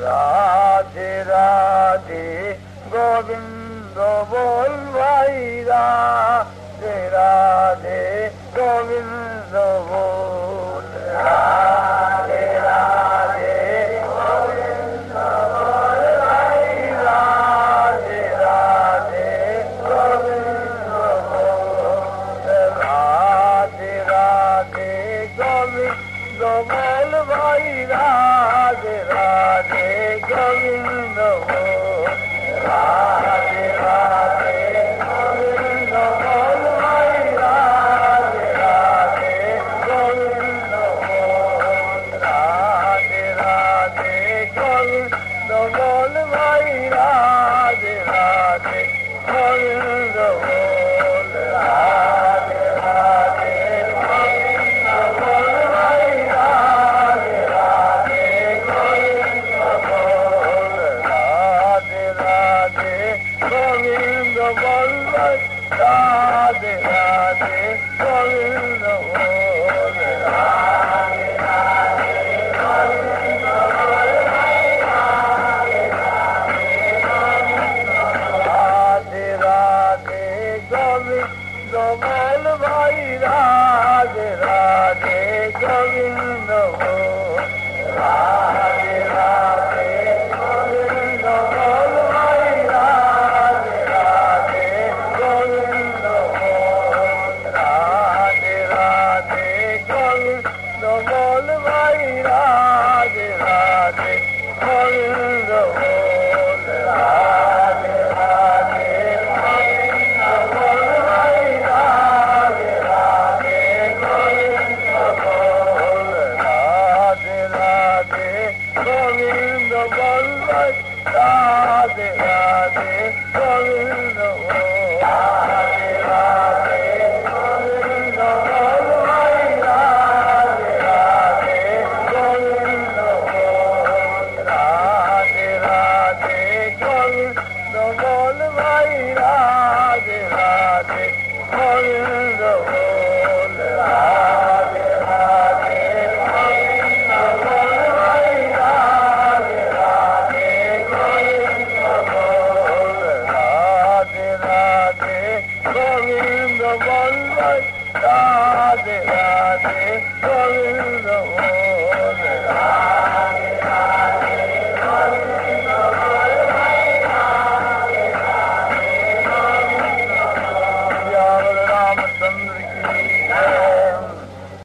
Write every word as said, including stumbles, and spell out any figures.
राधे राधे गोविंद बोल भाई राधे राधे गोविंद बोल राधे राधे गोविंद बोल भाई राधे राधे गोविंद बोल राधे राधे गोविंद बोल भाई राधे राधे गोविंद बोल राधे राधे गोविंद बोल भाई राधे राधे गोविंद बोल राधे राधे गोविंद बोल भाई राधे राधे गोविंद बोल राधे राधे गोविंद बोल भाई राधे राधे गोविंद बोल राधे राधे गोविंद बोल राधे राधे गोविंद बोल राधे राधे गोविंद बोल राधे राधे गोविंद बोल भाई राधे राधे गोविंद बोल राधे राधे गोविंद बोल भाई राधे राधे गोविंद बोल राधे राधे गोविंद बोल भाई राधे राधे गोविंद बोल राधे राधे गोविंद बोल भाई राधे राधे गोविंद बोल राधे राधे गोविंद बोल राधे राधे गोविंद बोल राधे राधे गोविंद बोल भाई राधे राधे गोविंद बोल राधे राधे गोविंद बोल भाई राधे राधे गोविंद बोल राधे राधे गोविंद बोल भाई राधे राधे गोविंद बोल राधे राधे गोविंद बोल राधे राधे गोविंद बोल